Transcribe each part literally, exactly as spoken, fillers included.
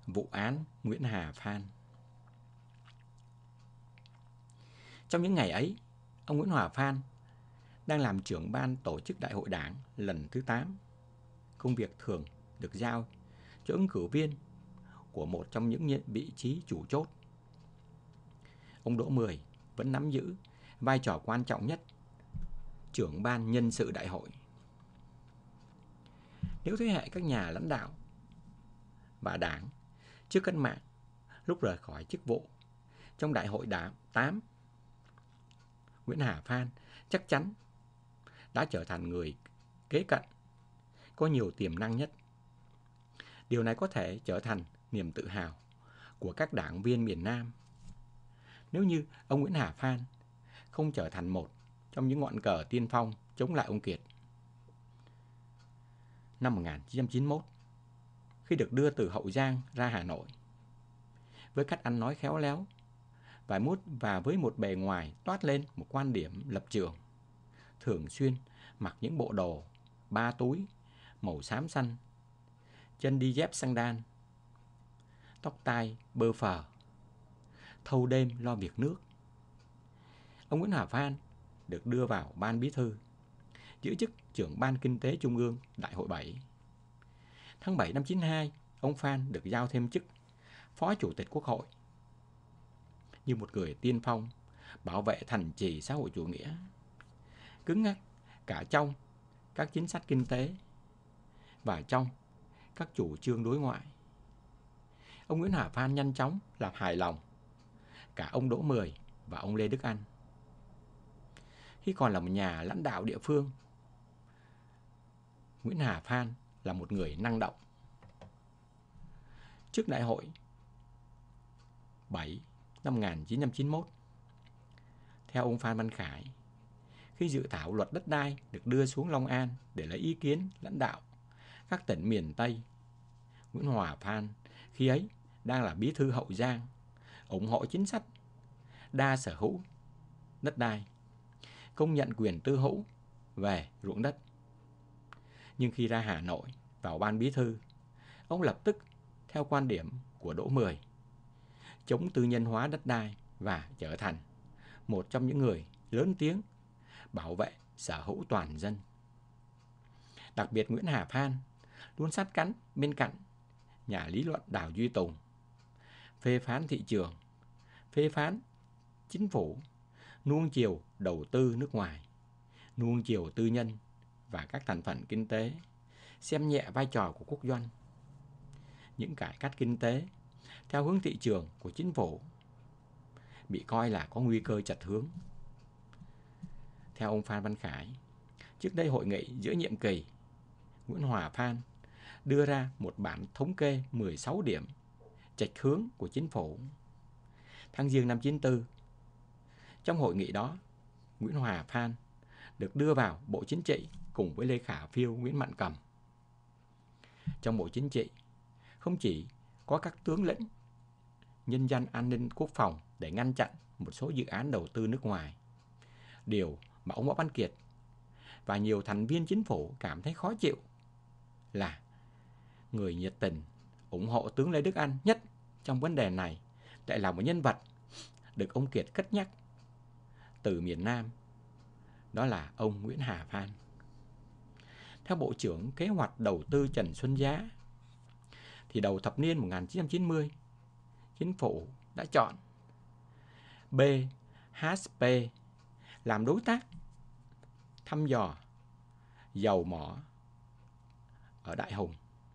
Vụ án Nguyễn Hà Phan. Trong những ngày ấy, ông Nguyễn Hòa Phan đang làm trưởng ban tổ chức đại hội đảng lần thứ tám. Công việc thường được giao cho ứng cử viên của một trong những vị trí chủ chốt. Ông Đỗ Mười vẫn nắm giữ vai trò quan trọng nhất, trưởng ban nhân sự đại hội. Nếu thế hệ các nhà lãnh đạo và đảng trước cách mạng lúc rời khỏi chức vụ trong đại hội đảng tám, Nguyễn Hà Phan chắc chắn đã trở thành người kế cận có nhiều tiềm năng nhất. Điều này có thể trở thành niềm tự hào của các đảng viên miền Nam nếu như ông Nguyễn Hà Phan không trở thành một trong những ngọn cờ tiên phong chống lại ông Kiệt. Năm một nghìn chín trăm chín mươi mốt, khi được đưa từ Hậu Giang ra Hà Nội, với cách ăn nói khéo léo và mút và với một bề ngoài toát lên một quan điểm lập trường, thường xuyên mặc những bộ đồ ba túi màu xám xanh, chân đi dép xăng đan, tóc tai bơ phờ, thâu đêm lo việc nước, ông Nguyễn Hòa Phan được đưa vào ban bí thư, giữ chức trưởng ban kinh tế trung ương đại hội bảy. Tháng bảy năm chín mươi hai, ông Phan được giao thêm chức phó chủ tịch Quốc hội. Như một người tiên phong bảo vệ thành trì xã hội chủ nghĩa, cứng ngắc cả trong các chính sách kinh tế và trong các chủ trương đối ngoại, ông Nguyễn Hòa Phan nhanh chóng làm hài lòng cả ông Đỗ Mười và ông Lê Đức Anh. Khi còn là một nhà lãnh đạo địa phương, Nguyễn Hà Phan là một người năng động. Trước đại hội bảy năm một nghìn chín trăm chín mươi mốt, theo ông Phan Văn Khải, khi dự thảo luật đất đai được đưa xuống Long An để lấy ý kiến lãnh đạo các tỉnh miền Tây, Nguyễn Hòa Phan khi ấy đang là bí thư Hậu Giang, ủng hộ chính sách đa sở hữu đất đai, công nhận quyền tư hữu về ruộng đất. Nhưng khi ra Hà Nội vào ban bí thư, ông lập tức theo quan điểm của Đỗ Mười, chống tư nhân hóa đất đai và trở thành một trong những người lớn tiếng bảo vệ sở hữu toàn dân. Đặc biệt Nguyễn Hà Phan luôn sát cánh bên cạnh nhà lý luận Đào Duy Tùng, phê phán thị trường, phê phán chính phủ, nuông chiều đầu tư nước ngoài, nuông chiều tư nhân và các thành phần kinh tế, xem nhẹ vai trò của quốc doanh. Những cải cách kinh tế theo hướng thị trường của chính phủ bị coi là có nguy cơ chệch hướng. Theo ông Phan Văn Khải, trước đây hội nghị giữa nhiệm kỳ, Nguyễn Hòa Phan đưa ra một bản thống kê mười sáu điểm chệch hướng của chính phủ. Tháng Giêng năm chín mươi tư, trong hội nghị đó, Nguyễn Hòa Phan được đưa vào Bộ Chính trị cùng với Lê Khả Phiêu, Nguyễn Mạnh Cầm. Trong Bộ Chính trị, không chỉ có các tướng lĩnh nhân dân an ninh quốc phòng để ngăn chặn một số dự án đầu tư nước ngoài, điều mà ông Võ Văn Kiệt và nhiều thành viên chính phủ cảm thấy khó chịu là người nhiệt tình ủng hộ tướng Lê Đức Anh nhất trong vấn đề này lại là một nhân vật được ông Kiệt cất nhắc từ miền Nam, đó là ông Nguyễn Hà Phan. Theo Bộ trưởng Kế hoạch Đầu tư Trần Xuân Giá, thì đầu thập niên một nghìn chín trăm chín mươi, chính phủ đã chọn bê hát pê làm đối tác thăm dò dầu mỏ ở Đại Hùng.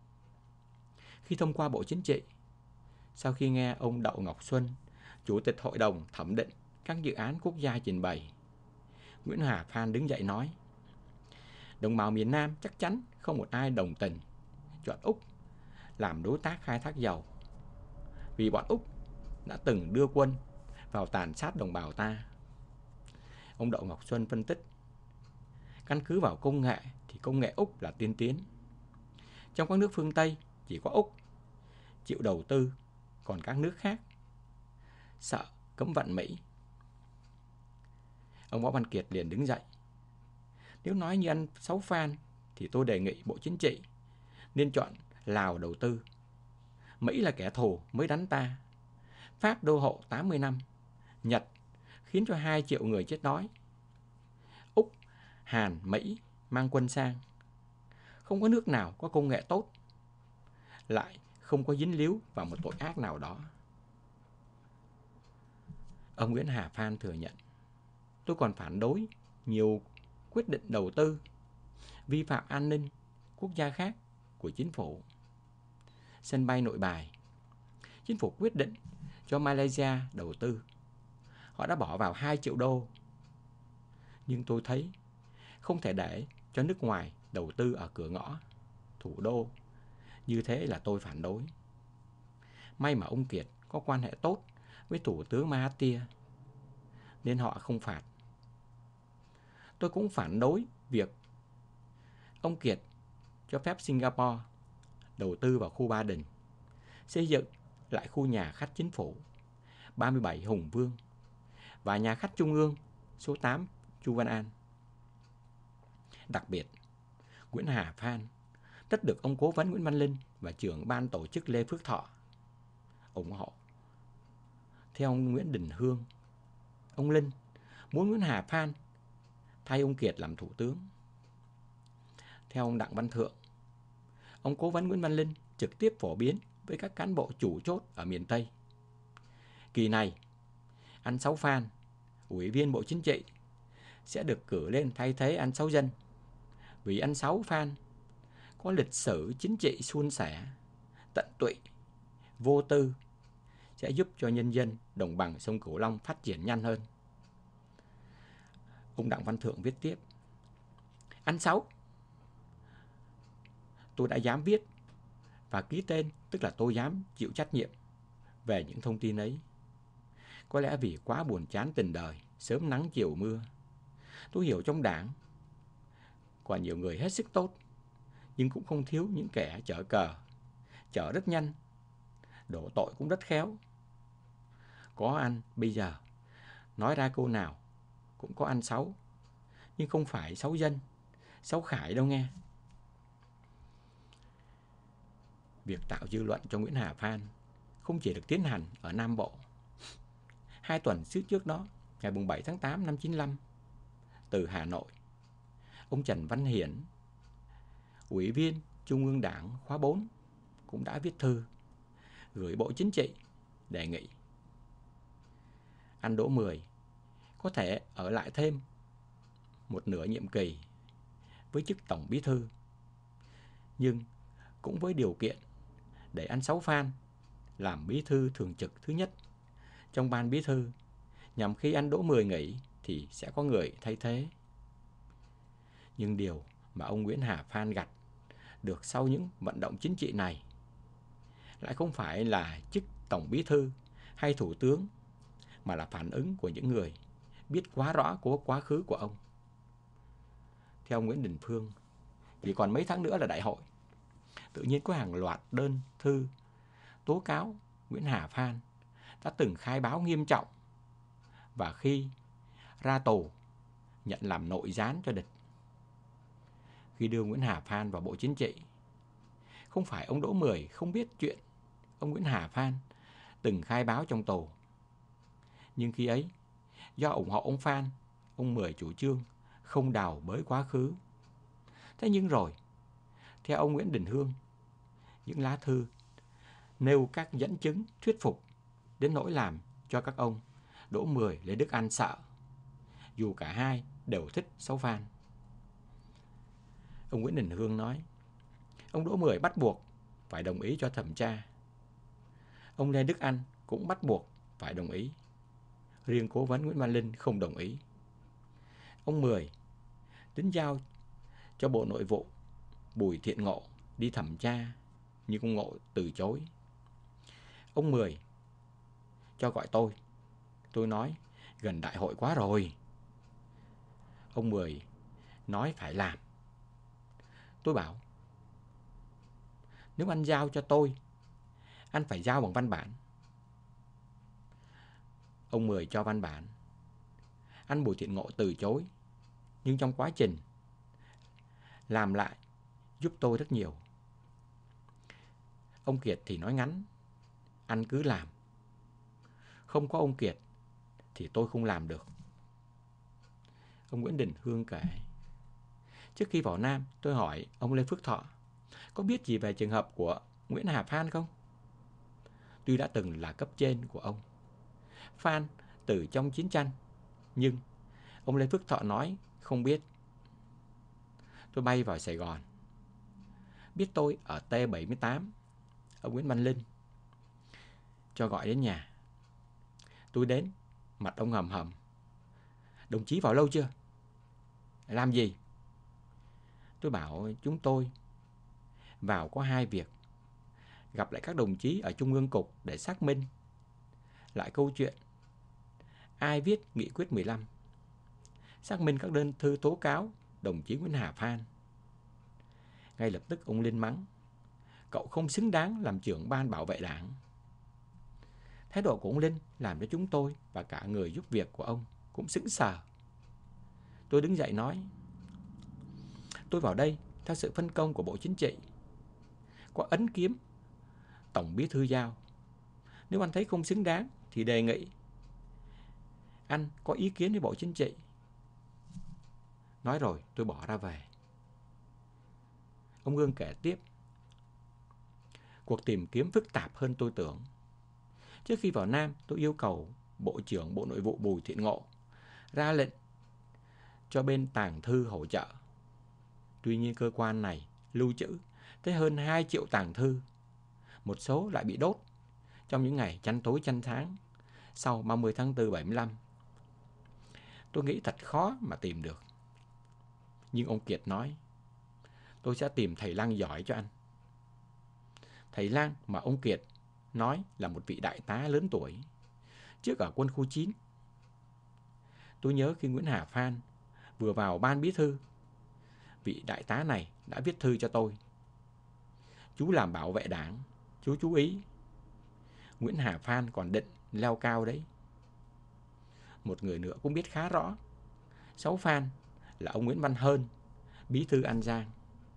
Khi thông qua Bộ Chính trị, sau khi nghe ông Đậu Ngọc Xuân, Chủ tịch Hội đồng thẩm định các dự án quốc gia trình bày, Nguyễn Hòa Phan đứng dậy nói: đồng bào miền Nam chắc chắn không một ai đồng tình chọn Úc làm đối tác khai thác dầu, vì bọn Úc đã từng đưa quân vào tàn sát đồng bào ta. Ông Đậu Ngọc Xuân phân tích, căn cứ vào công nghệ thì công nghệ Úc là tiên tiến. Trong các nước phương Tây chỉ có Úc chịu đầu tư, còn các nước khác sợ cấm vận Mỹ. Ông Võ Văn Kiệt liền đứng dậy: nếu nói như anh Sáu Phan thì tôi đề nghị Bộ Chính trị nên chọn Lào đầu tư. Mỹ là kẻ thù mới đánh ta. Pháp đô hộ tám mươi năm. Nhật khiến cho hai triệu người chết đói. Úc, Hàn, Mỹ mang quân sang. Không có nước nào có công nghệ tốt, lại không có dính líu vào một tội ác nào đó. Ông Nguyễn Hà Phan thừa nhận, tôi còn phản đối nhiều quyết định đầu tư vi phạm an ninh quốc gia khác của chính phủ. Sân bay Nội Bài, chính phủ quyết định cho Malaysia đầu tư. Họ đã bỏ vào hai triệu đô. Nhưng tôi thấy không thể để cho nước ngoài đầu tư ở cửa ngõ thủ đô. Như thế là tôi phản đối. May mà ông Kiệt có quan hệ tốt với Thủ tướng Mahathir nên họ không phạt. Tôi cũng phản đối việc ông Kiệt cho phép Singapore đầu tư vào khu Ba Đình, xây dựng lại khu nhà khách chính phủ ba mươi bảy Hùng Vương và nhà khách trung ương số tám Chu Văn An. Đặc biệt, Nguyễn Hà Phan rất được ông cố vấn Nguyễn Văn Linh và trưởng ban tổ chức Lê Phước Thọ ủng hộ. Theo ông Nguyễn Đình Hương, ông Linh muốn Nguyễn Hà Phan thay ông Kiệt làm thủ tướng. Theo ông Đặng Văn Thượng, ông cố vấn Nguyễn Văn Linh trực tiếp phổ biến với các cán bộ chủ chốt ở miền Tây. Kỳ này, anh Sáu Phan, Ủy viên Bộ Chính trị, sẽ được cử lên thay thế anh Sáu Dân, vì anh Sáu Phan có lịch sử chính trị suôn sẻ, tận tụy, vô tư, sẽ giúp cho nhân dân đồng bằng sông Cửu Long phát triển nhanh hơn. Ông Đặng Văn Thượng viết tiếp, anh Sáu, tôi đã dám viết và ký tên, tức là tôi dám chịu trách nhiệm về những thông tin ấy. Có lẽ vì quá buồn chán tình đời, sớm nắng chiều mưa. Tôi hiểu trong đảng còn nhiều người hết sức tốt, nhưng cũng không thiếu những kẻ chở cờ, chở rất nhanh, đổ tội cũng rất khéo. Có anh bây giờ nói ra câu nào cũng có anh Sáu, nhưng không phải Sáu Dân, Sáu Khải đâu nghe. Việc tạo dư luận cho Nguyễn Hà Phan không chỉ được tiến hành ở Nam Bộ. Hai tuần trước đó, ngày bảy tháng tám năm chín mươi lăm, từ Hà Nội, ông Trần Văn Hiển, Ủy viên Trung ương Đảng khóa bốn, cũng đã viết thư gửi Bộ Chính trị đề nghị anh Đỗ Mười có thể ở lại thêm một nửa nhiệm kỳ với chức Tổng Bí thư, nhưng cũng với điều kiện để anh Sáu Phan làm bí thư thường trực thứ nhất trong ban bí thư, nhằm khi anh Đỗ Mười nghỉ thì sẽ có người thay thế. Nhưng điều mà ông Nguyễn Hà Phan gặt được sau những vận động chính trị này lại không phải là chức Tổng Bí thư hay Thủ tướng, mà là phản ứng của những người biết quá rõ của quá khứ của ông. Theo Nguyễn Đình Phương, chỉ còn mấy tháng nữa là đại hội, tự nhiên có hàng loạt đơn thư tố cáo Nguyễn Hà Phan đã từng khai báo nghiêm trọng và khi ra tù nhận làm nội gián cho địch. Khi đưa Nguyễn Hà Phan vào Bộ Chính trị, không phải ông Đỗ Mười không biết chuyện ông Nguyễn Hà Phan từng khai báo trong tù. Nhưng khi ấy, do ủng hộ ông Phan, ông Mười chủ trương không đào bới quá khứ. Thế nhưng rồi, theo ông Nguyễn Đình Hương, những lá thư nêu các dẫn chứng thuyết phục đến nỗi làm cho các ông Đỗ Mười, Lê Đức Anh sợ, dù cả hai đều thích Sáu Phan. Ông Nguyễn Đình Hương nói, ông Đỗ Mười bắt buộc phải đồng ý cho thẩm tra. Ông Lê Đức Anh cũng bắt buộc phải đồng ý. Riêng cố vấn Nguyễn Văn Linh không đồng ý. Ông Mười tính giao cho Bộ Nội vụ Bùi Thiện Ngộ đi thẩm tra, nhưng ông Ngộ từ chối. Ông Mười cho gọi tôi. Tôi nói gần đại hội quá rồi. Ông Mười nói phải làm. Tôi bảo, nếu anh giao cho tôi, anh phải giao bằng văn bản. Ông Mười cho văn bản. Anh Bùi Thiện Ngộ từ chối, nhưng trong quá trình làm lại giúp tôi rất nhiều. Ông Kiệt thì nói ngắn, anh cứ làm. Không có ông Kiệt thì tôi không làm được. Ông Nguyễn Đình Hương kể, trước khi vào Nam, tôi hỏi ông Lê Phước Thọ có biết gì về trường hợp của Nguyễn Hà Phan không? Tuy đã từng là cấp trên của ông Phan từ trong chiến tranh, nhưng ông Lê Phước Thọ nói không biết. Tôi bay vào Sài Gòn, biết tôi ở T bảy mươi tám, ông Nguyễn Văn Linh cho gọi đến nhà. Tôi đến, mặt ông hầm hầm. Đồng chí vào lâu chưa? Làm gì? Tôi bảo chúng tôi vào có hai việc: gặp lại các đồng chí ở Trung ương Cục để xác minh lại câu chuyện ai viết nghị quyết mười lăm, xác minh các đơn thư tố cáo đồng chí Nguyễn Hà Phan. Ngay lập tức ông Linh mắng, cậu không xứng đáng làm trưởng ban bảo vệ đảng. Thái độ của ông Linh làm cho chúng tôi và cả người giúp việc của ông cũng sững sờ. Tôi đứng dậy nói, tôi vào đây theo sự phân công của Bộ Chính trị, có ấn kiếm Tổng Bí thư giao. Nếu anh thấy không xứng đáng thì đề nghị anh có ý kiến với Bộ Chính trị. Nói rồi tôi bỏ ra về. Ông Hương kể tiếp, cuộc tìm kiếm phức tạp hơn tôi tưởng. Trước khi vào Nam, tôi yêu cầu Bộ trưởng Bộ Nội vụ Bùi Thiện Ngộ ra lệnh cho bên tàng thư hỗ trợ. Tuy nhiên cơ quan này lưu trữ tới hơn hai triệu tàng thư. Một số lại bị đốt trong những ngày chăn tối chăn tháng sau ba mươi tháng tư bảy mươi lăm. Tôi nghĩ thật khó mà tìm được. Nhưng ông Kiệt nói, tôi sẽ tìm thầy Lang giỏi cho anh. Thầy Lang mà ông Kiệt nói là một vị đại tá lớn tuổi, trước ở quân khu chín. Tôi nhớ khi Nguyễn Hà Phan vừa vào ban bí thư, vị đại tá này đã viết thư cho tôi. Chú làm bảo vệ đảng, chú chú ý. Nguyễn Hà Phan còn định leo cao đấy. Một người nữa cũng biết khá rõ. Sáu Phan là ông Nguyễn Văn Hơn, bí thư An Giang.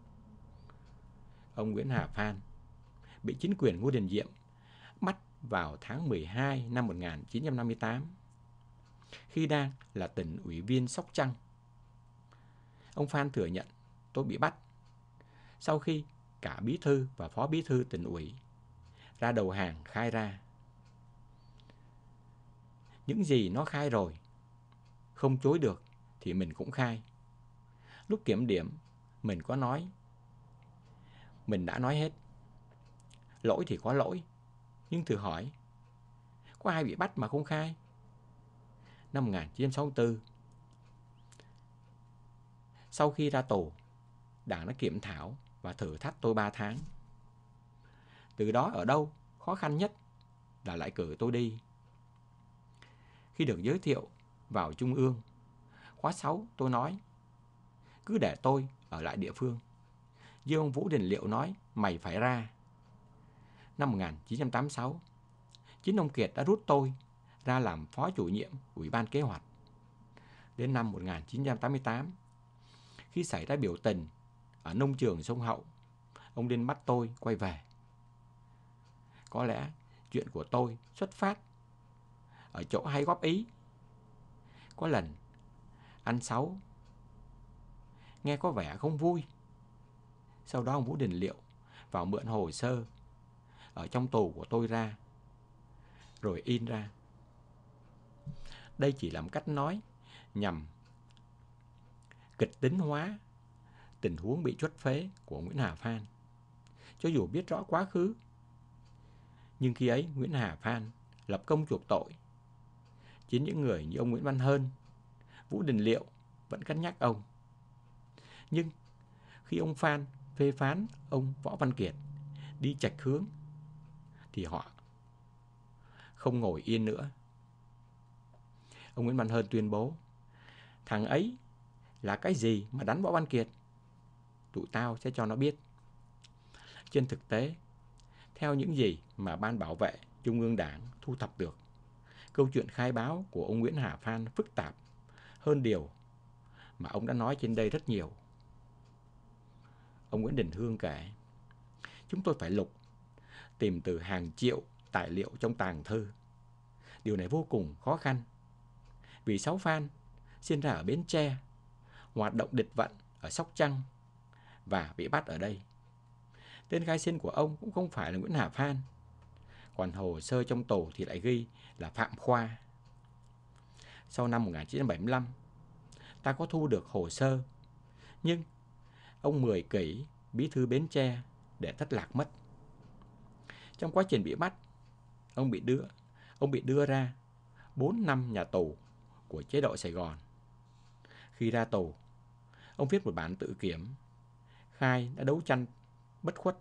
Ông Nguyễn Hà Phan bị chính quyền Ngô Đình Diệm bắt vào tháng mười hai năm một nghìn chín trăm năm mươi tám, khi đang là tỉnh ủy viên Sóc Trăng. Ông Phan thừa nhận tôi bị bắt sau khi cả bí thư và phó bí thư tỉnh ủy ra đầu hàng khai ra. Những gì nó khai rồi, không chối được thì mình cũng khai. Lúc kiểm điểm, mình có nói, mình đã nói hết. Lỗi thì có lỗi, nhưng thử hỏi, có ai bị bắt mà không khai? Năm một nghìn chín trăm sáu mươi tư, sau khi ra tù, Đảng đã kiểm thảo và thử thách tôi ba tháng. Từ đó ở đâu khó khăn nhất là lại cử tôi đi. Khi được giới thiệu vào Trung ương, khóa sáu, tôi nói, cứ để tôi ở lại địa phương. Nhưng ông Vũ Đình Liệu nói, mày phải ra. Năm một nghìn chín trăm tám mươi sáu, chính ông Kiệt đã rút tôi ra làm phó chủ nhiệm Ủy ban Kế hoạch. Đến năm một nghìn chín trăm tám mươi tám, khi xảy ra biểu tình ở nông trường sông Hậu, ông Linh bắt tôi quay về. Có lẽ chuyện của tôi xuất phát ở chỗ hay góp ý. Có lần anh Sáu nghe có vẻ không vui. Sau đó ông Vũ Đình Liệu vào mượn hồ sơ ở trong tù của tôi ra, rồi in ra. Đây chỉ là một cách nói nhằm kịch tính hóa tình huống bị chuất phế của Nguyễn Hà Phan. Cho dù biết rõ quá khứ, nhưng khi ấy Nguyễn Hà Phan lập công chuộc tội. Chính những người như ông Nguyễn Văn Hơn, Vũ Đình Liệu vẫn cân nhắc ông. Nhưng khi ông Phan phê phán ông Võ Văn Kiệt đi chệch hướng, thì họ không ngồi yên nữa. Ông Nguyễn Văn Hơn tuyên bố, thằng ấy là cái gì mà đánh Võ Văn Kiệt? Tụi tao sẽ cho nó biết. Trên thực tế, theo những gì mà Ban Bảo vệ Trung ương Đảng thu thập được, câu chuyện khai báo của ông Nguyễn Hà Phan phức tạp hơn điều mà ông đã nói trên đây rất nhiều. Ông Nguyễn Đình Hương kể, chúng tôi phải lục, tìm từ hàng triệu tài liệu trong tàng thư. Điều này vô cùng khó khăn, vì Sáu Phan sinh ra ở Bến Tre, hoạt động địch vận ở Sóc Trăng và bị bắt ở đây. Tên khai sinh của ông cũng không phải là Nguyễn Hà Phan, còn hồ sơ trong tù thì lại ghi là Phạm Khoa. Sau năm một nghìn chín trăm bảy mươi lăm, ta có thu được hồ sơ, nhưng ông Mười Kỷ, bí thư Bến Tre, để thất lạc mất. Trong quá trình bị bắt, ông bị đưa, ông bị đưa ra bốn năm nhà tù của chế độ Sài Gòn. Khi ra tù, ông viết một bản tự kiểm, khai đã đấu tranh bất khuất,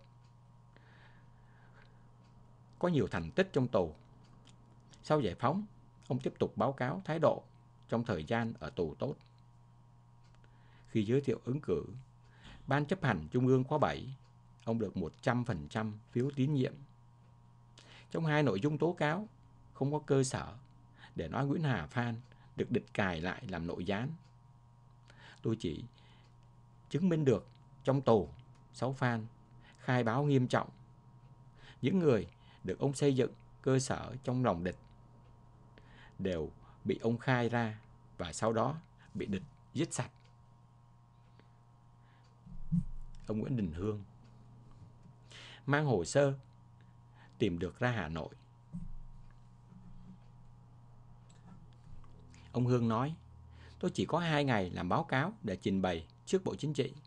có nhiều thành tích trong tù. Sau giải phóng, ông tiếp tục báo cáo thái độ trong thời gian ở tù tốt. Khi giới thiệu ứng cử Ban chấp hành Trung ương khóa bảy, ông được một trăm phần trăm phiếu tín nhiệm. Trong hai nội dung tố cáo, không có cơ sở để nói Nguyễn Hà Phan được địch cài lại làm nội gián. Tôi chỉ chứng minh được trong tù, Sáu Phan khai báo nghiêm trọng. Những người được ông xây dựng cơ sở trong lòng địch đều bị ông khai ra và sau đó bị địch giết sạch. Ông Nguyễn Đình Hương mang hồ sơ tìm được ra Hà Nội. Ông Hương nói, tôi chỉ có hai ngày làm báo cáo để trình bày trước Bộ Chính trị.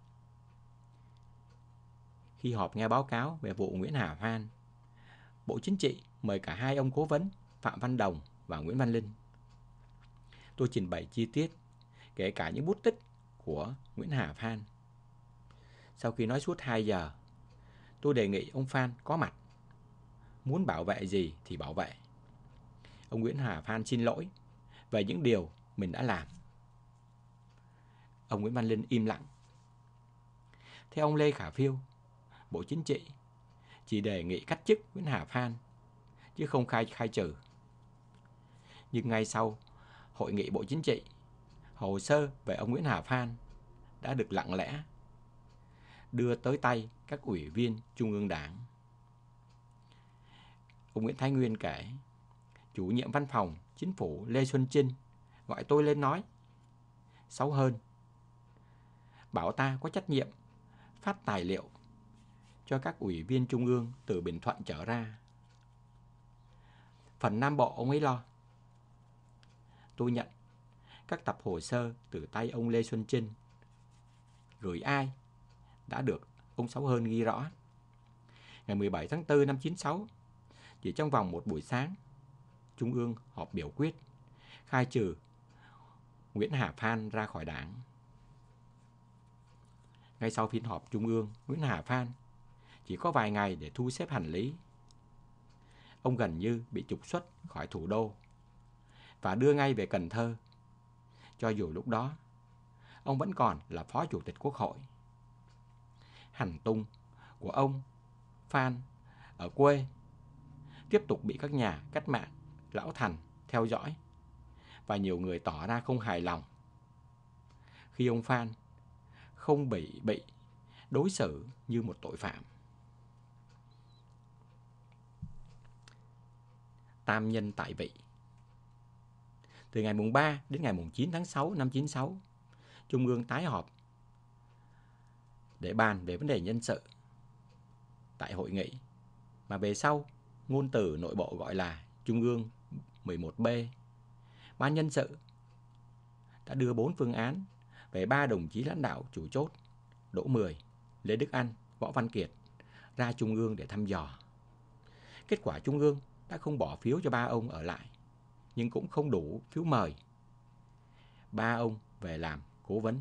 Khi họp nghe báo cáo về vụ Nguyễn Hà Phan, Bộ Chính trị mời cả hai ông cố vấn Phạm Văn Đồng và Nguyễn Văn Linh. Tôi trình bày chi tiết, kể cả những bút tích của Nguyễn Hà Phan. Sau khi nói suốt hai giờ, tôi đề nghị ông Phan có mặt. Muốn bảo vệ gì thì bảo vệ. Ông Nguyễn Hà Phan xin lỗi về những điều mình đã làm. Ông Nguyễn Văn Linh im lặng. Theo ông Lê Khả Phiêu, Bộ Chính trị chỉ đề nghị cách chức Nguyễn Hà Phan, chứ không khai khai trừ. Nhưng ngay sau hội nghị Bộ Chính trị, hồ sơ về ông Nguyễn Hà Phan đã được lặng lẽ đưa tới tay các ủy viên Trung ương Đảng. Ông Nguyễn Thái Nguyên kể, chủ nhiệm văn phòng chính phủ Lê Xuân Chinh gọi tôi lên nói, xấu hơn, bảo ta có trách nhiệm phát tài liệu cho các ủy viên Trung ương từ Bình Thuận trở ra. Phần Nam Bộ ông ấy lo. Tôi nhận các tập hồ sơ từ tay ông Lê Xuân Chinh. Gửi ai đã được ông Sáu Hơn ghi rõ. Ngày mười bảy tháng tư năm chín sáu, chỉ trong vòng một buổi sáng, Trung ương họp biểu quyết khai trừ Nguyễn Hà Phan ra khỏi đảng. Ngay sau phiên họp Trung ương, Nguyễn Hà Phan chỉ có vài ngày để thu xếp hành lý. Ông gần như bị trục xuất khỏi thủ đô và đưa ngay về Cần Thơ. Cho dù lúc đó, ông vẫn còn là Phó Chủ tịch Quốc hội. Hành tung của ông Phan ở quê tiếp tục bị các nhà cách mạng lão thành theo dõi và nhiều người tỏ ra không hài lòng khi ông Phan không bị bị đối xử như một tội phạm. Tam nhân tại vị. Từ ngày mùng ba đến ngày mùng chín tháng sáu năm chín sáu, Trung ương tái họp để bàn về vấn đề nhân sự. Tại hội nghị mà về sau ngôn từ nội bộ gọi là Trung ương mười một B, Ban nhân sự đã đưa bốn phương án về ba đồng chí lãnh đạo chủ chốt Đỗ Mười, Lê Đức Anh, Võ Văn Kiệt ra Trung ương để thăm dò. Kết quả Trung ương đã không bỏ phiếu cho ba ông ở lại, nhưng cũng không đủ phiếu mời ba ông về làm cố vấn.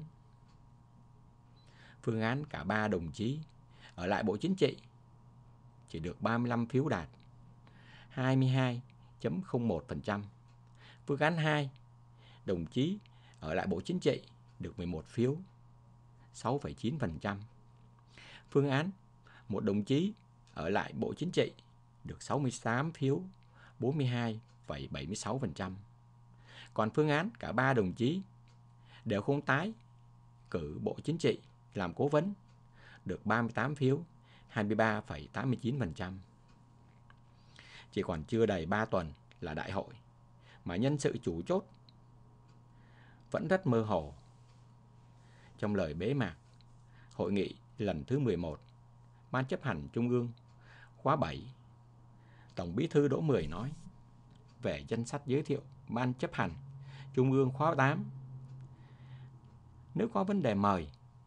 Phương án cả ba đồng chí ở lại Bộ Chính trị chỉ được ba mươi lăm phiếu đạt, hai mươi hai phẩy không một phần trăm. Phương án hai, đồng chí ở lại Bộ Chính trị được mười một phiếu, sáu phẩy chín phần trăm. Phương án một đồng chí ở lại Bộ Chính trị được sáu mươi tám phiếu, bốn mươi hai phẩy bảy mươi sáu phần trăm. Còn phương án cả ba đồng chí đều không tái cử Bộ Chính trị làm cố vấn được ba mươi tám phiếu, hai mươi ba phẩy tám mươi chín phần trăm. Chỉ còn chưa đầy ba tuần là đại hội, mà nhân sự chủ chốt vẫn rất mơ hồ. Trong lời bế mạc hội nghị lần thứ mười một, Ban chấp hành Trung ương khóa bảy, Tổng Bí thư Đỗ Mười nói về danh sách giới thiệu Ban chấp hành Trung ương khóa tám. Nếu có vấn đề mời,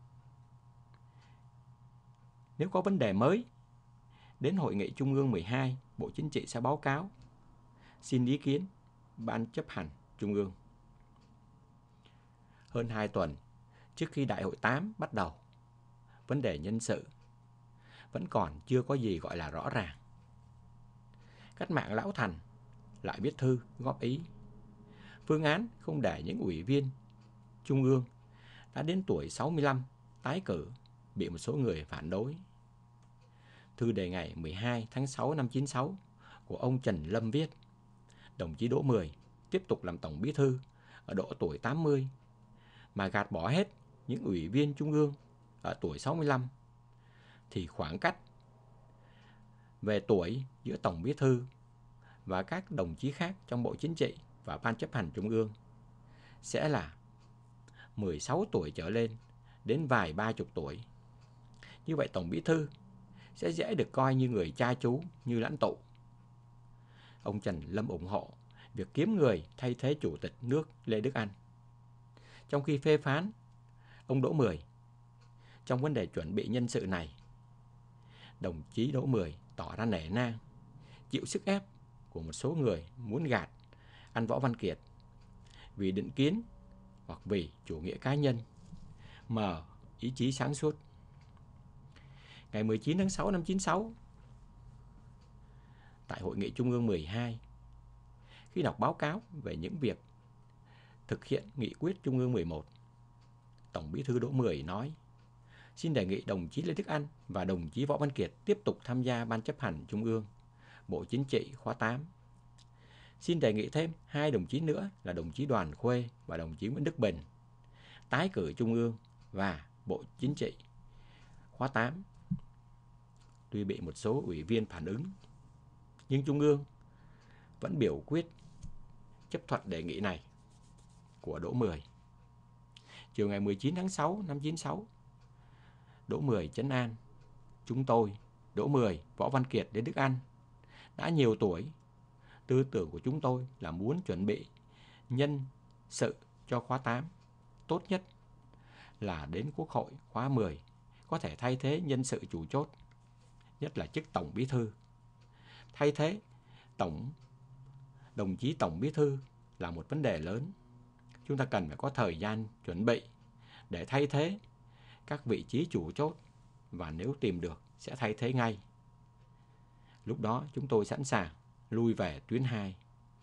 nếu có vấn đề mới, đến hội nghị Trung ương mười hai, Bộ Chính trị sẽ báo cáo, xin ý kiến Ban chấp hành Trung ương. Hơn hai tuần trước khi đại hội tám bắt đầu, vấn đề nhân sự vẫn còn chưa có gì gọi là rõ ràng. Cách mạng lão thành lại viết thư góp ý. Phương án không để những ủy viên Trung ương đã đến tuổi sáu mươi lăm tái cử bị một số người phản đối. Thư đề ngày mười hai tháng sáu năm chín sáu của ông Trần Lâm viết: đồng chí Đỗ Mười tiếp tục làm Tổng Bí thư ở độ tuổi tám mươi mà gạt bỏ hết những ủy viên Trung ương ở tuổi sáu mươi lăm, thì khoảng cách về tuổi giữa Tổng Bí thư và các đồng chí khác trong Bộ Chính trị và Ban chấp hành Trung ương sẽ là mười sáu tuổi trở lên đến vài ba chục tuổi. Như vậy Tổng Bí thư sẽ dễ được coi như người cha chú, như lãnh tụ. Ông Trần Lâm ủng hộ việc kiếm người thay thế Chủ tịch nước Lê Đức Anh. Trong khi phê phán ông Đỗ Mười trong vấn đề chuẩn bị nhân sự này, đồng chí Đỗ Mười tỏ ra nể nang, chịu sức ép của một số người muốn gạt anh Võ Văn Kiệt vì định kiến hoặc vì chủ nghĩa cá nhân, mờ ý chí sáng suốt. Ngày mười chín tháng sáu năm chín sáu, tại Hội nghị Trung ương mười hai, khi đọc báo cáo về những việc thực hiện nghị quyết Trung ương mười một, Tổng Bí thư Đỗ Mười nói: xin đề nghị đồng chí Lê Đức Anh và đồng chí Võ Văn Kiệt tiếp tục tham gia Ban chấp hành Trung ương, Bộ Chính trị khóa tám. Xin đề nghị thêm hai đồng chí nữa là đồng chí Đoàn Khuê và đồng chí Nguyễn Đức Bình tái cử Trung ương và Bộ Chính trị khóa tám. Tuy bị một số ủy viên phản ứng, nhưng Trung ương vẫn biểu quyết chấp thuận đề nghị này của Đỗ Mười. Chiều ngày mười chín tháng sáu năm chín sáu, Đỗ Mười trấn an: chúng tôi, Đỗ Mười, Võ Văn Kiệt đến Đức Anh, đã nhiều tuổi. Tư tưởng của chúng tôi là muốn chuẩn bị nhân sự cho khóa tám. Tốt nhất là đến Quốc hội khóa mười có thể thay thế nhân sự chủ chốt, nhất là chức Tổng Bí thư. Thay thế Tổng đồng chí Tổng Bí thư là một vấn đề lớn. Chúng ta cần phải có thời gian chuẩn bị để thay thế các vị trí chủ chốt, và nếu tìm được sẽ thay thế ngay. Lúc đó chúng tôi sẵn sàng lui về tuyến hai.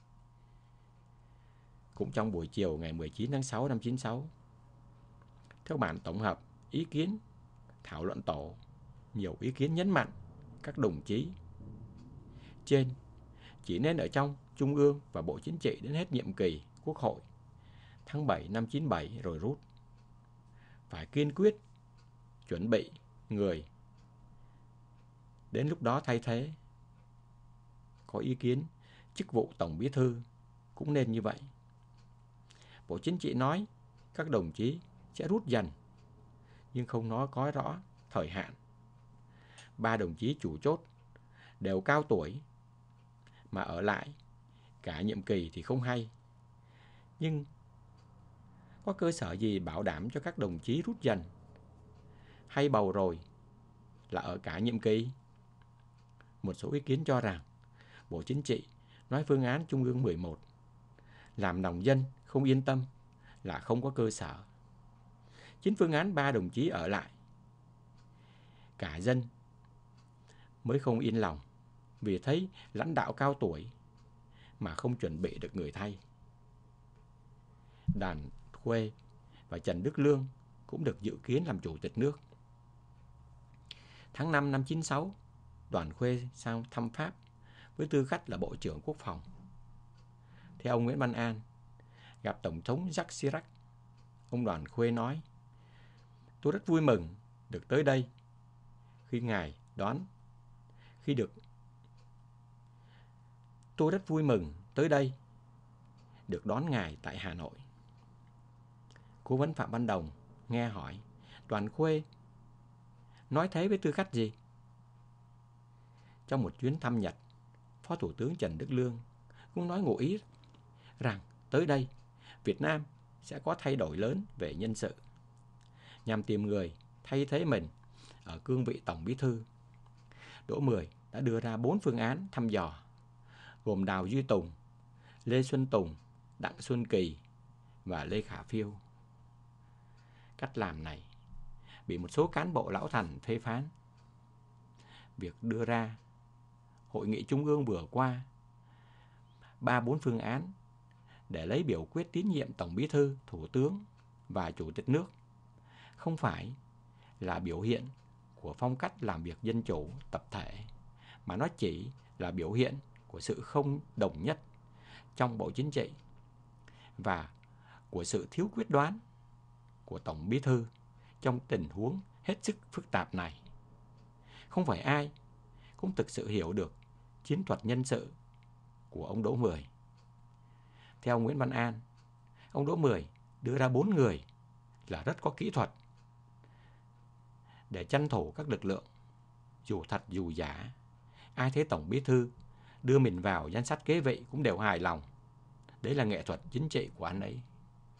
Cũng trong buổi chiều ngày mười chín tháng sáu năm chín sáu, theo bản tổng hợp ý kiến thảo luận tổ, nhiều ý kiến nhấn mạnh các đồng chí trên chỉ nên ở trong Trung ương và Bộ Chính trị đến hết nhiệm kỳ Quốc hội tháng bảy năm chín bảy rồi rút. Phải kiên quyết chuẩn bị người đến lúc đó thay thế. Có ý kiến chức vụ Tổng Bí thư cũng nên như vậy. Bộ Chính trị nói các đồng chí sẽ rút dần, nhưng không nói có rõ thời hạn. Ba đồng chí chủ chốt đều cao tuổi, mà ở lại cả nhiệm kỳ thì không hay. Nhưng có cơ sở gì bảo đảm cho các đồng chí rút dần, hay bầu rồi là ở cả nhiệm kỳ? Một số ý kiến cho rằng Bộ Chính trị nói phương án Trung ương mười một làm lòng dân không yên tâm là không có cơ sở. Chính phương án ba đồng chí ở lại cả dân mới không yên lòng, vì thấy lãnh đạo cao tuổi mà không chuẩn bị được người thay. Đoàn Khuê và Trần Đức Lương cũng được dự kiến làm chủ tịch nước. Tháng năm năm chín sáu, Đoàn Khuê sang thăm Pháp với tư cách là Bộ trưởng Quốc phòng. Theo ông Nguyễn Văn An, gặp Tổng thống Jacques Chirac, ông Đoàn Khuê nói: tôi rất vui mừng được tới đây khi ngài đón khi được Tôi rất vui mừng tới đây được đón ngài tại Hà Nội. Cố vấn Phạm Văn Đồng nghe hỏi, Đoàn Khuê nói thế với tư cách gì? Trong một chuyến thăm Nhật, Phó Thủ tướng Trần Đức Lương cũng nói ngụ ý rằng tới đây Việt Nam sẽ có thay đổi lớn về nhân sự, nhằm tìm người thay thế mình ở cương vị Tổng Bí thư. Đỗ Mười đã đưa ra bốn phương án thăm dò, gồm Đào Duy Tùng, Lê Xuân Tùng, Đặng Xuân Kỳ và Lê Khả Phiêu. Cách làm này bị một số cán bộ lão thành phê phán. Việc đưa ra Hội nghị Trung ương vừa qua ba bốn phương án để lấy biểu quyết tín nhiệm Tổng Bí thư, Thủ tướng và Chủ tịch nước không phải là biểu hiện của phong cách làm việc dân chủ tập thể, mà nó chỉ là biểu hiện của sự không đồng nhất trong Bộ Chính trị và của sự thiếu quyết đoán của Tổng Bí thư trong tình huống hết sức phức tạp này. Không phải ai cũng thực sự hiểu được chiến thuật nhân sự của ông Đỗ Mười. Theo Nguyễn Văn An, ông Đỗ Mười đưa ra bốn người là rất có kỹ thuật để tranh thủ các lực lượng, dù thật dù giả. Ai thấy Tổng Bí thư đưa mình vào danh sách kế vị cũng đều hài lòng. Đấy là nghệ thuật chính trị của anh ấy.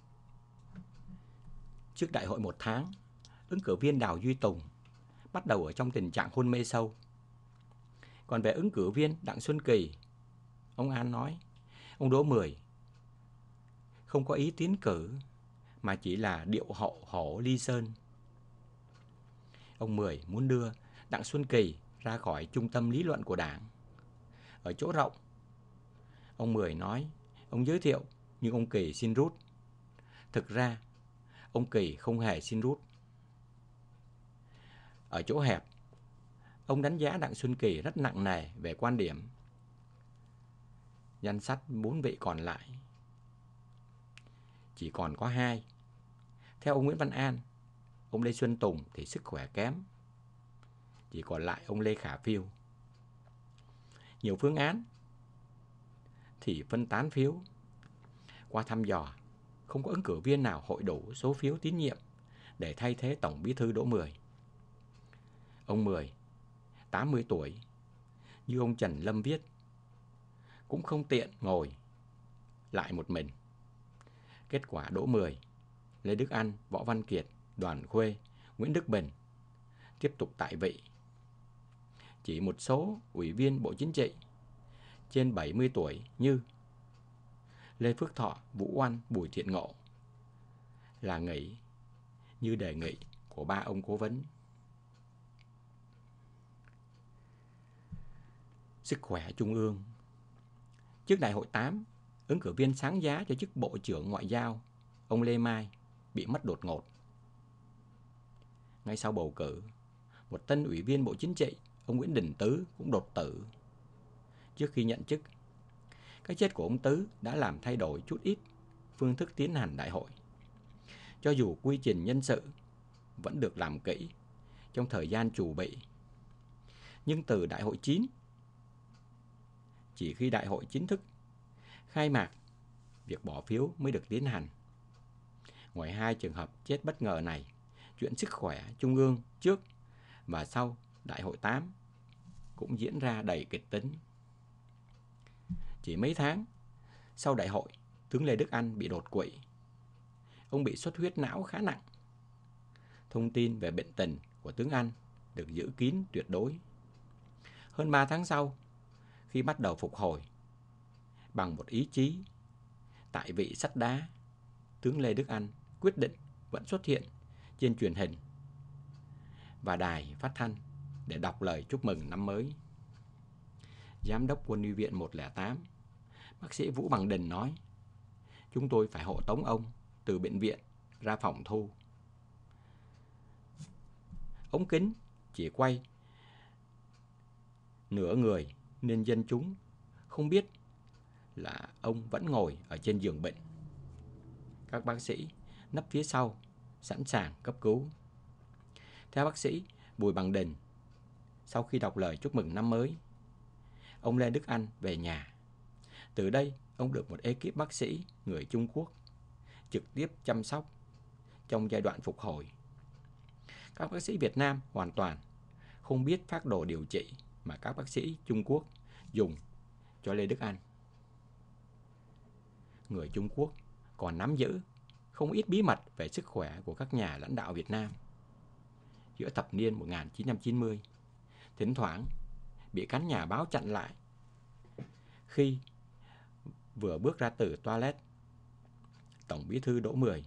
Trước đại hội một tháng, ứng cử viên Đào Duy Tùng bắt đầu ở trong tình trạng hôn mê sâu. Còn về ứng cử viên Đặng Xuân Kỳ, ông An nói, ông Đỗ Mười không có ý tiến cử, mà chỉ là điệu hậu hổ ly sơn. Ông Mười muốn đưa Đặng Xuân Kỳ ra khỏi trung tâm lý luận của Đảng. Ở chỗ rộng, ông Mười nói, ông giới thiệu nhưng ông Kỳ xin rút. Thực ra, ông Kỳ không hề xin rút. Ở chỗ hẹp, ông đánh giá Đặng Xuân Kỳ rất nặng nề về quan điểm. Danh sách bốn vị còn lại chỉ còn có hai. Theo ông Nguyễn Văn An, ông Lê Xuân Tùng thì sức khỏe kém, chỉ còn lại ông Lê Khả Phiêu. Nhiều phương án thì phân tán phiếu. Qua thăm dò, không có ứng cử viên nào hội đủ số phiếu tín nhiệm để thay thế Tổng Bí thư Đỗ Mười. Ông Mười, tám mươi tuổi, như ông Trần Lâm viết, cũng không tiện ngồi lại một mình. Kết quả Đỗ Mười, Lê Đức Anh, Võ Văn Kiệt, Đoàn Khuê, Nguyễn Đức Bình tiếp tục tại vị. Chỉ một số ủy viên Bộ Chính trị trên bảy mươi tuổi như Lê Phước Thọ, Vũ Oanh, Bùi Thiện Ngộ là nghỉ như đề nghị của ba ông cố vấn. Sức khỏe trung ương. Trước đại hội tám, ứng cử viên sáng giá cho chức Bộ trưởng Ngoại giao, ông Lê Mai, bị mất đột ngột. Ngay sau bầu cử, một tân ủy viên Bộ Chính trị, ông Nguyễn Đình Tứ cũng đột tử. Trước khi nhận chức, cái chết của ông Tứ đã làm thay đổi chút ít phương thức tiến hành đại hội. Cho dù quy trình nhân sự vẫn được làm kỹ trong thời gian chuẩn bị, nhưng từ đại hội chín, chỉ khi đại hội chính thức khai mạc, việc bỏ phiếu mới được tiến hành. Ngoài hai trường hợp chết bất ngờ này, chuyện sức khỏe trung ương trước và sau đại hội tám cũng diễn ra đầy kịch tính. Chỉ mấy tháng sau đại hội, tướng Lê Đức Anh bị đột quỵ. Ông bị xuất huyết não khá nặng. Thông tin về bệnh tình của tướng Anh được giữ kín tuyệt đối. Hơn ba tháng sau, khi bắt đầu phục hồi, bằng một ý chí tại vị sắt đá, tướng Lê Đức Anh quyết định vẫn xuất hiện trên truyền hình và đài phát thanh để đọc lời chúc mừng năm mới. Giám đốc Quân y viện một không tám, bác sĩ Vũ Bằng Đình nói, chúng tôi phải hộ tống ông từ bệnh viện ra phòng thu. Ống kính chỉ quay nửa người nên dân chúng không biết là ông vẫn ngồi ở trên giường bệnh. Các bác sĩ nấp phía sau sẵn sàng cấp cứu. Theo bác sĩ Bùi Bằng Đình, sau khi đọc lời chúc mừng năm mới, ông Lê Đức Anh về nhà Từ đây, ông được một ekip bác sĩ người Trung Quốc trực tiếp chăm sóc trong giai đoạn phục hồi. Các bác sĩ Việt Nam hoàn toàn không biết phác đồ điều trị mà các bác sĩ Trung Quốc dùng cho Lê Đức Anh. Người Trung Quốc còn nắm giữ không ít bí mật về sức khỏe của các nhà lãnh đạo Việt Nam. Giữa thập niên một nghìn chín trăm chín mươi, thỉnh thoảng bị cán nhà báo chặn lại khi vừa bước ra từ toilet. Tổng Bí thư Đỗ Mười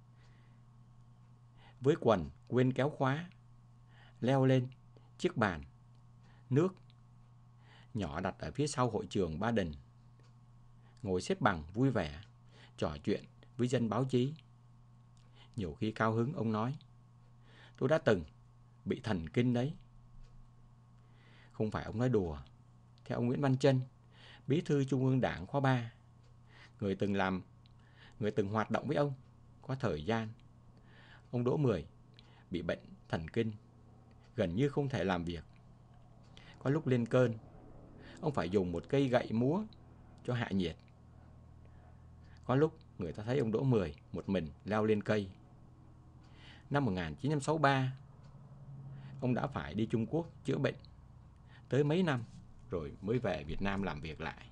với quần quên kéo khóa leo lên chiếc bàn nước nhỏ đặt ở phía sau hội trường Ba Đình, ngồi xếp bằng vui vẻ trò chuyện với dân báo chí. Nhiều khi cao hứng ông nói: "Tôi đã từng bị thần kinh đấy." Không phải ông nói đùa. Theo ông Nguyễn Văn Trân, Bí thư Trung ương Đảng khóa ba, người từng làm người từng hoạt động với ông, có thời gian ông Đỗ Mười bị bệnh thần kinh, gần như không thể làm việc. Có lúc lên cơn, ông phải dùng một cây gậy múa cho hạ nhiệt. Có lúc người ta thấy ông Đỗ Mười một mình leo lên cây. Năm một nghìn chín trăm sáu mươi ba, ông đã phải đi Trung Quốc chữa bệnh tới mấy năm rồi mới về Việt Nam làm việc lại.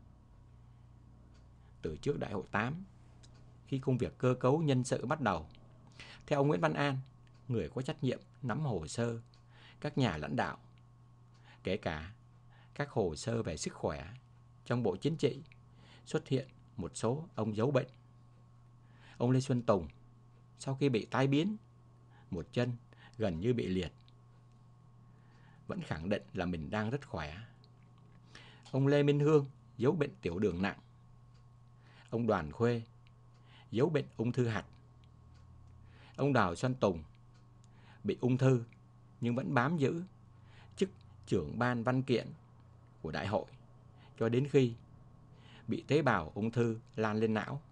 Từ trước Đại hội tám, khi công việc cơ cấu nhân sự bắt đầu, theo ông Nguyễn Văn An, người có trách nhiệm nắm hồ sơ các nhà lãnh đạo, kể cả các hồ sơ về sức khỏe trong Bộ Chính trị, xuất hiện một số ông giấu bệnh. Ông Lê Xuân Tùng, sau khi bị tai biến, một chân gần như bị liệt, vẫn khẳng định là mình đang rất khỏe. Ông Lê Minh Hương giấu bệnh tiểu đường nặng. Ông Đoàn Khuê giấu bệnh ung thư hạch. Ông Đào Xuân Tùng bị ung thư nhưng vẫn bám giữ chức trưởng ban văn kiện của đại hội cho đến khi bị tế bào ung thư lan lên não.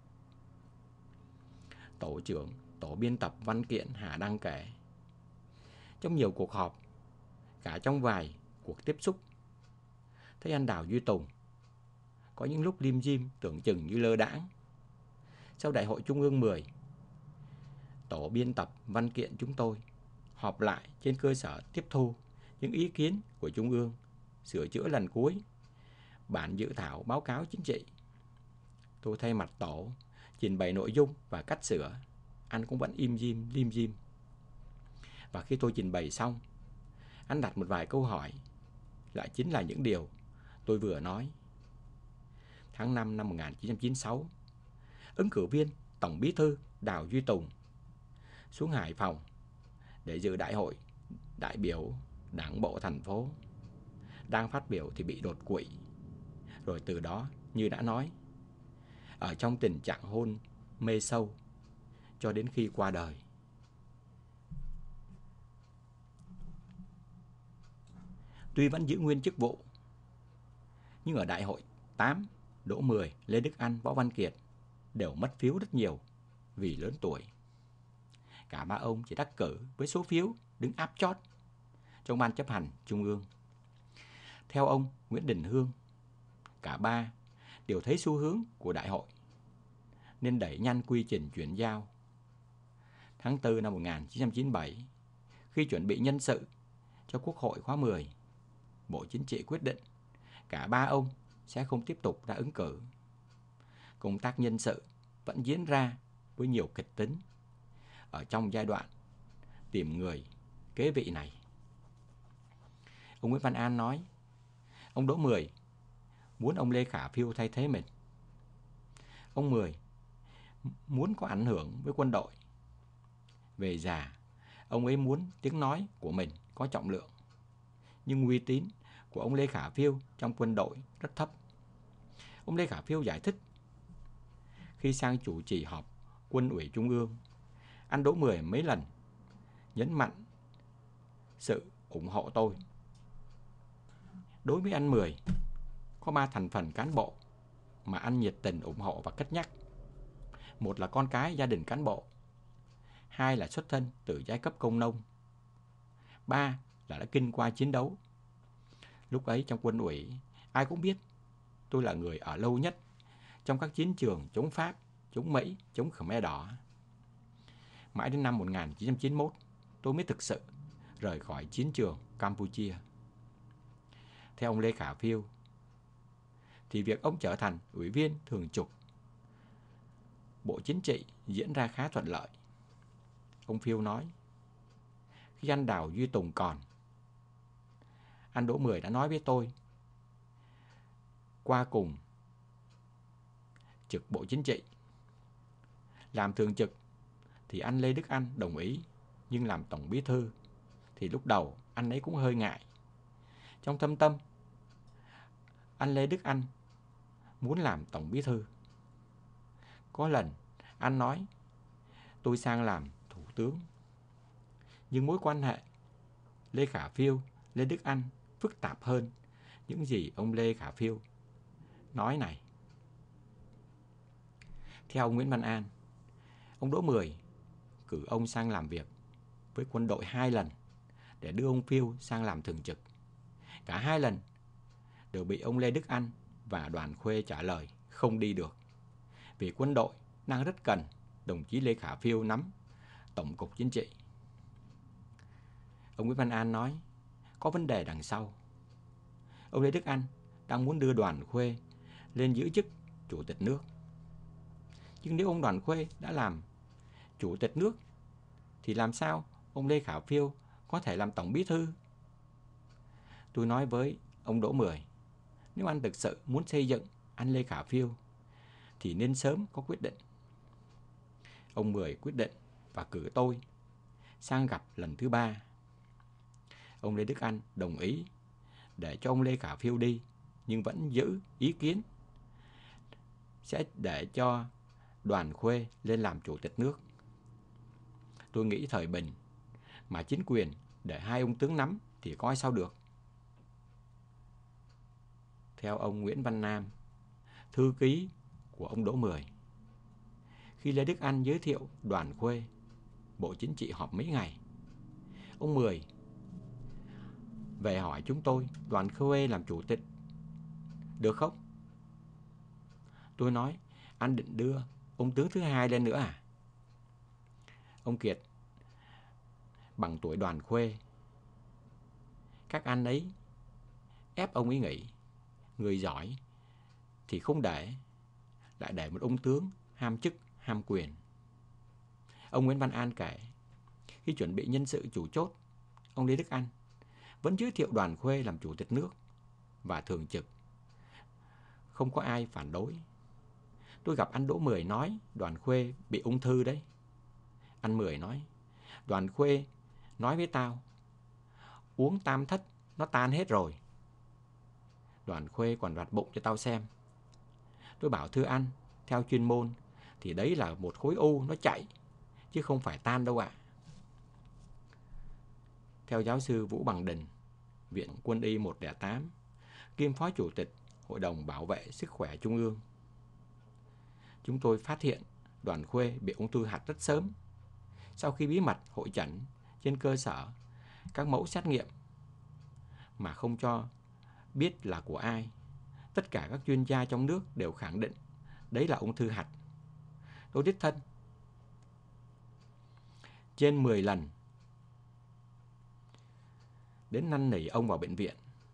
Tổ trưởng tổ biên tập văn kiện Hà Đăng kể, trong nhiều cuộc họp, cả trong vài cuộc tiếp xúc, thấy anh Đào Duy Tùng có những lúc lim dim tưởng chừng như lơ đãng. Sau Đại hội Trung ương mười, tổ biên tập văn kiện chúng tôi họp lại trên cơ sở tiếp thu những ý kiến của Trung ương, sửa chữa lần cuối bản dự thảo báo cáo chính trị. Tôi thay mặt tổ trình bày nội dung và cắt sửa, anh cũng vẫn im dim lim dim. Và khi tôi trình bày xong, anh đặt một vài câu hỏi, lại chính là những điều tôi vừa nói. Tháng năm năm một nghìn chín trăm chín mươi sáu, ứng cử viên Tổng Bí thư Đào Duy Tùng xuống Hải Phòng để dự đại hội đại biểu Đảng bộ thành phố. Đang phát biểu thì bị đột quỵ. Rồi từ đó, như đã nói, ở trong tình trạng hôn mê sâu cho đến khi qua đời. Tuy vẫn giữ nguyên chức vụ, nhưng ở Đại hội tám, Đỗ Mười, Lê Đức Anh, Võ Văn Kiệt đều mất phiếu rất nhiều vì lớn tuổi. Cả ba ông chỉ đắc cử với số phiếu đứng áp chót trong ban chấp hành Trung ương. Theo ông Nguyễn Đình Hương, cả ba đều thấy xu hướng của đại hội nên đẩy nhanh quy trình chuyển giao. Tháng tư năm một nghìn chín trăm chín mươi bảy, khi chuẩn bị nhân sự cho Quốc hội khóa mười, Bộ Chính trị quyết định cả ba ông sẽ không tiếp tục ra ứng cử. Công tác nhân sự vẫn diễn ra với nhiều kịch tính ở trong giai đoạn tìm người kế vị này. Ông Nguyễn Văn An nói, ông Đỗ Mười muốn ông Lê Khả Phiêu thay thế mình. Ông Mười muốn có ảnh hưởng với quân đội. Về già, ông ấy muốn tiếng nói của mình có trọng lượng. Nhưng uy tín của ông Lê Khả Phiêu trong quân đội rất thấp. Ông Lê Khả Phiêu giải thích, khi sang chủ trì họp Quân ủy Trung ương, anh Đỗ Mười mấy lần nhấn mạnh sự ủng hộ tôi. Đối với anh Mười, có ba thành phần cán bộ mà anh nhiệt tình ủng hộ và cất nhắc. Một là con cái gia đình cán bộ, hai là xuất thân từ giai cấp công nông, ba là đã kinh qua chiến đấu. Lúc ấy trong quân ủy, ai cũng biết tôi là người ở lâu nhất trong các chiến trường chống Pháp, chống Mỹ, chống Khmer Đỏ. Mãi đến năm một nghìn chín trăm chín mươi mốt, tôi mới thực sự rời khỏi chiến trường Campuchia. Theo ông Lê Khả Phiêu, thì việc ông trở thành ủy viên thường trực Bộ Chính trị diễn ra khá thuận lợi. Ông Phiêu nói, khi anh Đào Duy Tùng còn, anh Đỗ Mười đã nói với tôi qua cùng trực Bộ Chính trị. Làm thường trực thì anh Lê Đức Anh đồng ý, nhưng làm tổng bí thư thì lúc đầu anh ấy cũng hơi ngại. Trong thâm tâm, anh Lê Đức Anh muốn làm tổng bí thư. Có lần anh nói tôi sang làm thủ tướng. Nhưng mối quan hệ Lê Khả Phiêu, Lê Đức Anh phức tạp hơn những gì ông Lê Khả Phiêu nói này. Theo ông Nguyễn Văn An, ông Đỗ Mười cử ông sang làm việc với quân đội hai lần để đưa ông Phiêu sang làm thường trực. Cả hai lần đều bị ông Lê Đức Anh và Đoàn Khuê trả lời không đi được, vì quân đội đang rất cần đồng chí Lê Khả Phiêu nắm Tổng cục Chính trị. Ông Nguyễn Văn An nói, có vấn đề đằng sau. Ông Lê Đức Anh đang muốn đưa Đoàn Khuê lên giữ chức Chủ tịch nước. Nhưng nếu ông Đoàn Khuê đã làm Chủ tịch nước, thì làm sao ông Lê Khả Phiêu có thể làm Tổng bí thư? Tôi nói với ông Đỗ Mười, nếu anh thực sự muốn xây dựng anh Lê Khả Phiêu, thì nên sớm có quyết định. Ông Mười quyết định và cử tôi sang gặp lần thứ ba. Ông Lê Đức Anh đồng ý để cho ông Lê Khả Phiêu đi, nhưng vẫn giữ ý kiến sẽ để cho Đoàn Khuê lên làm Chủ tịch nước. Tôi nghĩ thời bình mà chính quyền để hai ông tướng nắm thì coi sao được. Theo ông Nguyễn Văn Nam, thư ký của ông Đỗ Mười, khi Lê Đức Anh giới thiệu Đoàn Khuê, Bộ Chính trị họp mấy ngày, ông Mười về hỏi chúng tôi Đoàn Khuê làm chủ tịch được không? Tôi nói, anh định đưa ông tướng thứ hai lên nữa à? Ông Kiệt bằng tuổi Đoàn Khuê, các anh ấy ép ông ấy nghỉ. Người giỏi thì không để, lại để một ông tướng ham chức ham quyền. Ông Nguyễn Văn An kể, khi chuẩn bị nhân sự chủ chốt, ông Lê Đức Anh vẫn giới thiệu Đoàn Khuê làm chủ tịch nước và thường trực. Không có ai phản đối. Tôi gặp anh Đỗ Mười nói Đoàn Khuê bị ung thư đấy. Anh Mười nói, Đoàn Khuê nói với tao, uống tam thất nó tan hết rồi. Đoàn Khuê còn vặt bụng cho tao xem. Tôi bảo thưa anh, theo chuyên môn thì đấy là một khối u nó chạy, chứ không phải tan đâu ạ. Theo giáo sư Vũ Bằng Đình, Viện Quân y một không tám, kiêm Phó Chủ tịch Hội đồng Bảo vệ Sức khỏe Trung ương, chúng tôi phát hiện Đoàn Khuê bị ung thư hạch rất sớm. Sau khi bí mật hội chẩn trên cơ sở các mẫu xét nghiệm mà không cho biết là của ai, tất cả các chuyên gia trong nước đều khẳng định đấy là ung thư hạch. Tôi đích thân trên mười lần đến năn nỉ ông vào bệnh viện.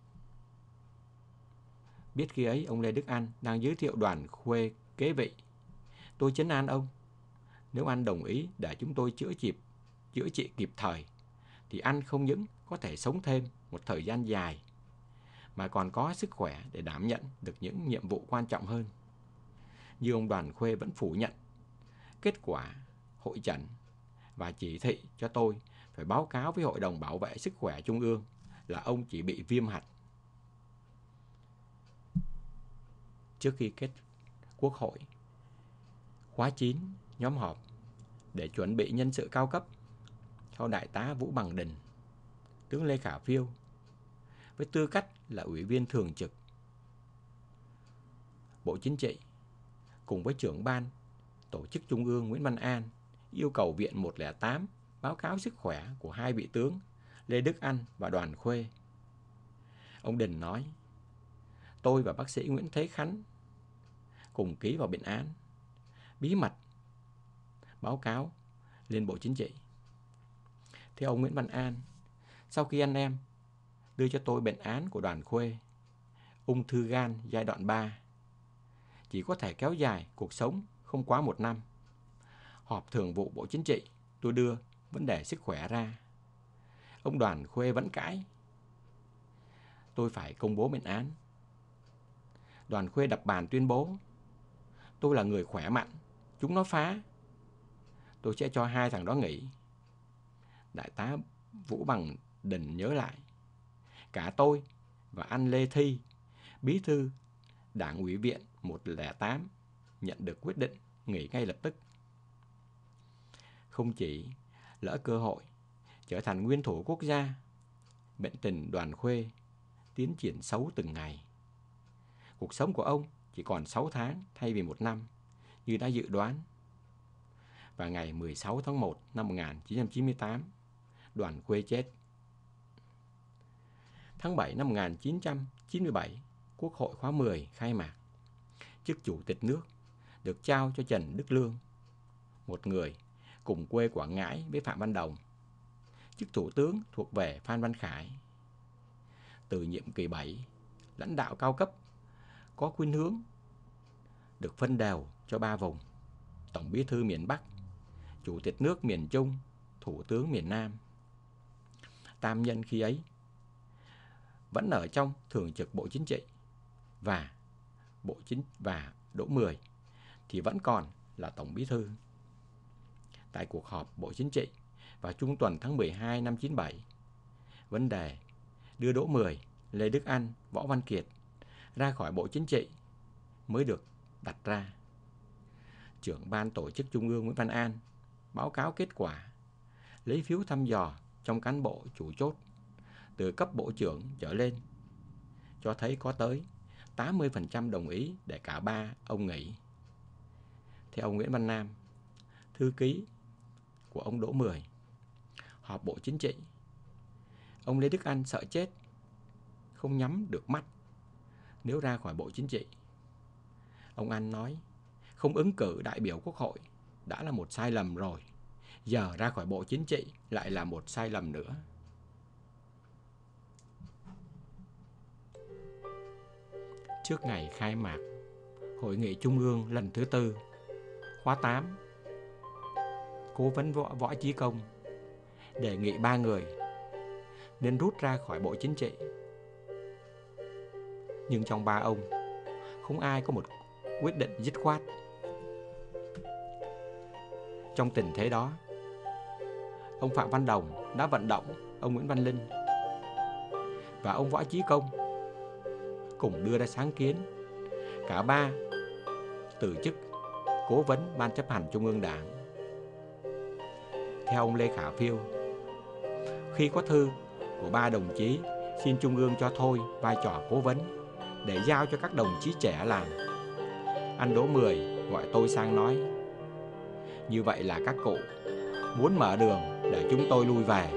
Biết khi ấy ông Lê Đức Anh đang giới thiệu Đoàn Khuê kế vị, tôi trấn an ông, nếu anh đồng ý để chúng tôi chữa trị, chữa trị kịp thời, thì anh không những có thể sống thêm một thời gian dài, mà còn có sức khỏe để đảm nhận được những nhiệm vụ quan trọng hơn. Nhưng ông Đoàn Khuê vẫn phủ nhận kết quả hội chẩn và chỉ thị cho tôi phải báo cáo với Hội đồng Bảo vệ Sức khỏe Trung ương là ông chỉ bị viêm hạch. Trước khi kết Quốc hội khóa chín nhóm họp để chuẩn bị nhân sự cao cấp, theo Đại tá Vũ Bằng Đình, tướng Lê Khả Phiêu với tư cách là ủy viên thường trực Bộ Chính trị cùng với trưởng ban tổ chức Trung ương Nguyễn Văn An yêu cầu Viện một không tám báo cáo sức khỏe của hai vị tướng Lê Đức Anh và Đoàn Khuê. Ông Đình nói, tôi và bác sĩ Nguyễn Thế Khánh cùng ký vào biện án, bí mật báo cáo lên Bộ Chính trị. Theo ông Nguyễn Văn An, sau khi anh em đưa cho tôi bệnh án của Đoàn Khuê, ung thư gan giai đoạn ba, chỉ có thể kéo dài cuộc sống không quá một năm. Họp thường vụ Bộ Chính trị, tôi đưa vấn đề sức khỏe ra. Ông Đoàn Khuê vẫn cãi. Tôi phải công bố bệnh án. Đoàn Khuê đập bàn tuyên bố, tôi là người khỏe mạnh, chúng nó phá. Tôi sẽ cho hai thằng đó nghỉ. Đại tá Vũ Bằng Đình nhớ lại, cả tôi và anh Lê Thi, bí thư Đảng ủy viện một không tám, nhận được quyết định nghỉ ngay lập tức. Không chỉ lỡ cơ hội trở thành nguyên thủ quốc gia, bệnh tình Đoàn Khuê tiến triển xấu từng ngày. Cuộc sống của ông chỉ còn sáu tháng thay vì một năm như đã dự đoán. Và ngày mười sáu tháng một năm một nghìn chín trăm chín mươi tám, Đoàn Khuê chết. Tháng bảy năm một nghìn chín trăm chín mươi bảy, Quốc hội khóa mười khai mạc. Chức chủ tịch nước được trao cho Trần Đức Lương, một người cùng quê Quảng Ngãi với Phạm Văn Đồng. Chức thủ tướng thuộc về Phan Văn Khải. Từ nhiệm kỳ bảy, lãnh đạo cao cấp có khuynh hướng được phân đều cho ba vùng: Tổng bí thư miền Bắc, Chủ tịch nước miền Trung, Thủ tướng miền Nam. Tam nhân khi ấy vẫn ở trong thường trực Bộ Chính trị, và Bộ Chính và Đỗ Mười thì vẫn còn là Tổng bí thư. Tại cuộc họp Bộ Chính trị vào trung tuần tháng mười hai năm chín mươi bảy, vấn đề đưa Đỗ Mười, Lê Đức Anh, Võ Văn Kiệt ra khỏi Bộ Chính trị mới được đặt ra. Trưởng ban tổ chức Trung ương Nguyễn Văn An báo cáo kết quả lấy phiếu thăm dò trong cán bộ chủ chốt từ cấp bộ trưởng trở lên, cho thấy có tới tám mươi phần trăm đồng ý để cả ba ông nghỉ. Theo ông Nguyễn Văn Nam, thư ký của ông Đỗ Mười, họp Bộ Chính trị, ông Lê Đức Anh sợ chết, không nhắm được mắt nếu ra khỏi Bộ Chính trị. Ông Anh nói, không ứng cử đại biểu Quốc hội đã là một sai lầm rồi, giờ ra khỏi Bộ Chính trị lại là một sai lầm nữa. Trước ngày khai mạc Hội nghị Trung ương lần thứ tư, khóa tám, Cố vấn Võ, Võ Chí Công đề nghị ba người nên rút ra khỏi Bộ Chính trị. Nhưng trong ba ông, không ai có một quyết định dứt khoát. Trong tình thế đó, ông Phạm Văn Đồng đã vận động ông Nguyễn Văn Linh và ông Võ Chí Công cùng đưa ra sáng kiến cả ba từ chức cố vấn Ban chấp hành Trung ương Đảng. Theo ông Lê Khả Phiêu, khi có thư của ba đồng chí xin Trung ương cho thôi vai trò cố vấn để giao cho các đồng chí trẻ làm, anh Đỗ Mười gọi tôi sang nói, như vậy là các cụ muốn mở đường để chúng tôi lui về.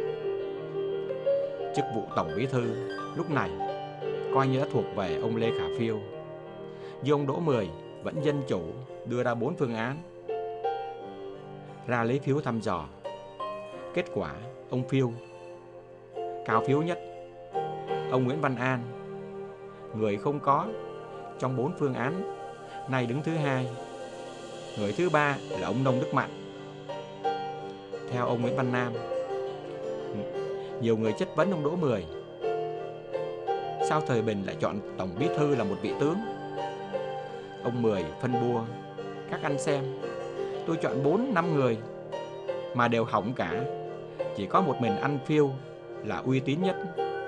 Chức vụ Tổng bí thư lúc này coi như đã thuộc về ông Lê Khả Phiêu, nhưng ông Đỗ Mười vẫn dân chủ đưa ra bốn phương án ra lấy phiếu thăm dò. Kết quả ông Phiêu cao phiếu nhất. Ông Nguyễn Văn An, người không có trong bốn phương án này, đứng thứ hai. Người thứ ba là ông Nông Đức Mạnh. Theo ông Nguyễn Văn Nam, nhiều người chất vấn ông Đỗ Mười, sao thời Bình lại chọn Tổng bí thư là một vị tướng? Ông Mười phân bua, các anh xem, tôi chọn bốn năm người mà đều hỏng cả, chỉ có một mình anh Phiêu là uy tín nhất.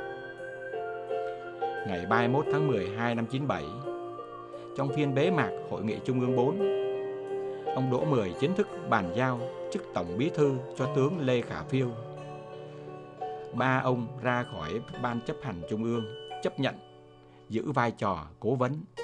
Ngày ba mươi mốt tháng mười hai năm chín mươi bảy, trong phiên bế mạc Hội nghị Trung ương bốn, ông Đỗ Mười chính thức bàn giao chức Tổng bí thư cho tướng Lê Khả Phiêu. Ba ông ra khỏi Ban chấp hành Trung ương chấp nhận giữ vai trò cố vấn.